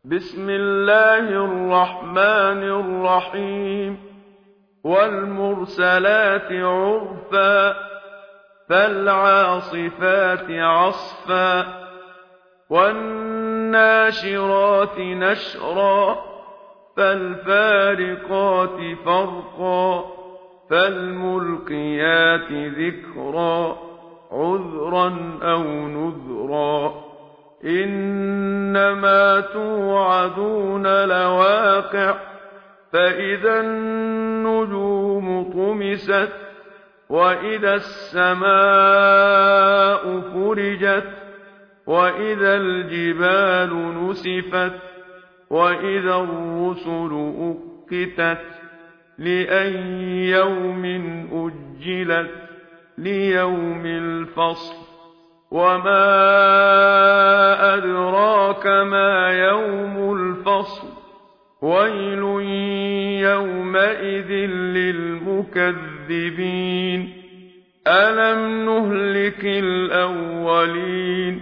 بسم الله الرحمن الرحيم والمرسلات عرفا فالعاصفات عصفا والناشرات نشرا فالفارقات فرقا فالملقيات ذكرا عذرا أو نذرا إنما توعدون لواقع فإذا النجوم طمست وإذا السماء فرجت وإذا الجبال نسفت وإذا الرسل أقتت لأي يوم أجلت ليوم الفصل وما أدراك ما يوم الفصل ويل يومئذ للمكذبين ألم نهلك الأولين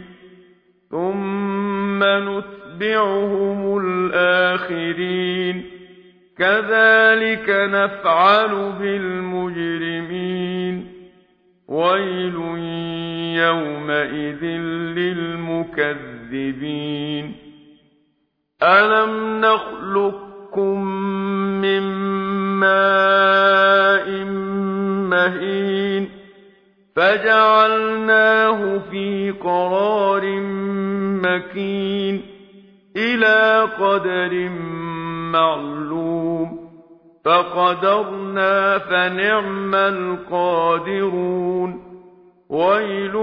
ثم نتبعهم الآخرين كذلك نفعل بالمجرمين ويل يومئذ للمكذبين ألم نخلقكم من ماء مهين فجعلناه في قرار مكين إلى قدر معلوم فقدرنا فنعم القادرون ويل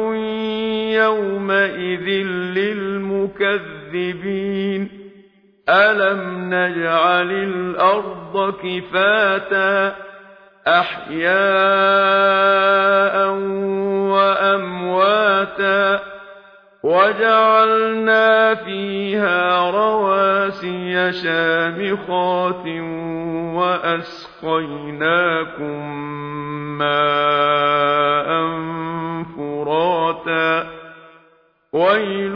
يومئذ للمكذبين ألم نجعل الأرض كفاتا أحياء وأمواتا وجعلنا فيها رواسي شامخات وأسقيناكم ماء فراتا ويل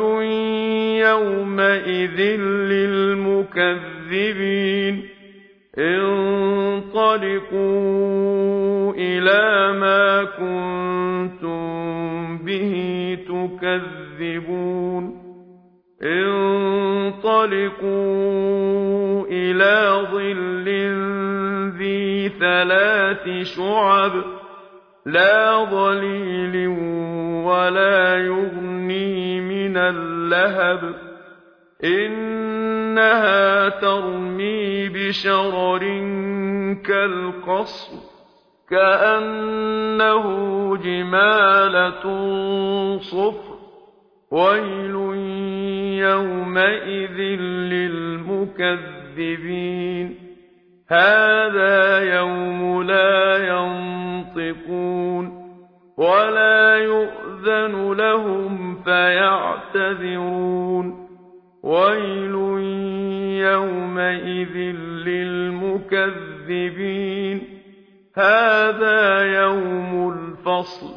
يومئذ للمكذبين انطلقوا إلى ما كنتم به تكذبون انطلقوا إلى ظل ذي ثلاث شعب لا ظليل ولا يغني من اللهب إنها ترمي بشرر كالقصر كأنه جمالة صفر ويل يومئذ للمكذبين هذا يوم لا ينطقون ولا يؤذن لهم فيعتذرون ويل يومئذ للمكذبين هذا يوم الفصل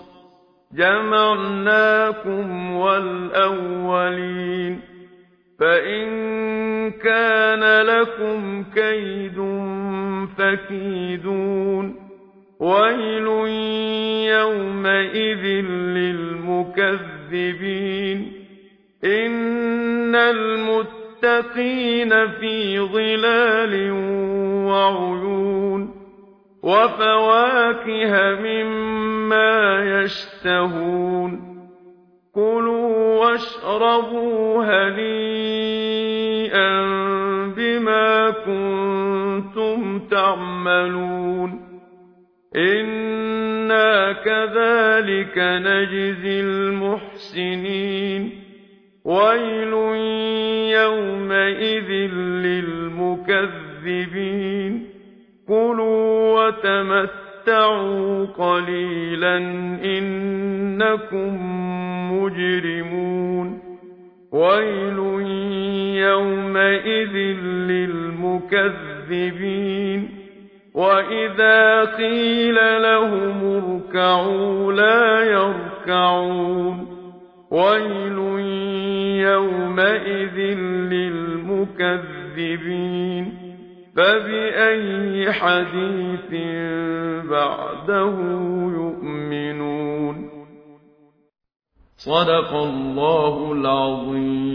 جمعناكم والأولين فإن كان لكم كيد فكيدون ويل يومئذ للمكذبين إن المتقين في ظلال وعيون وفواكه مما يشتهون كلوا واشربوا هنيئا بما كنتم تعملون إنا كذلك نجزي المحسنين ويل يومئذ للمكذبين كلوا وتمتعوا قليلا إنكم مجرمون ويل يومئذ للمكذبين وإذا قيل لهم اركعوا لا يركعون ويل يومئذ للمكذبين فبأي حديث بعده يؤمنون صدق الله العظيم.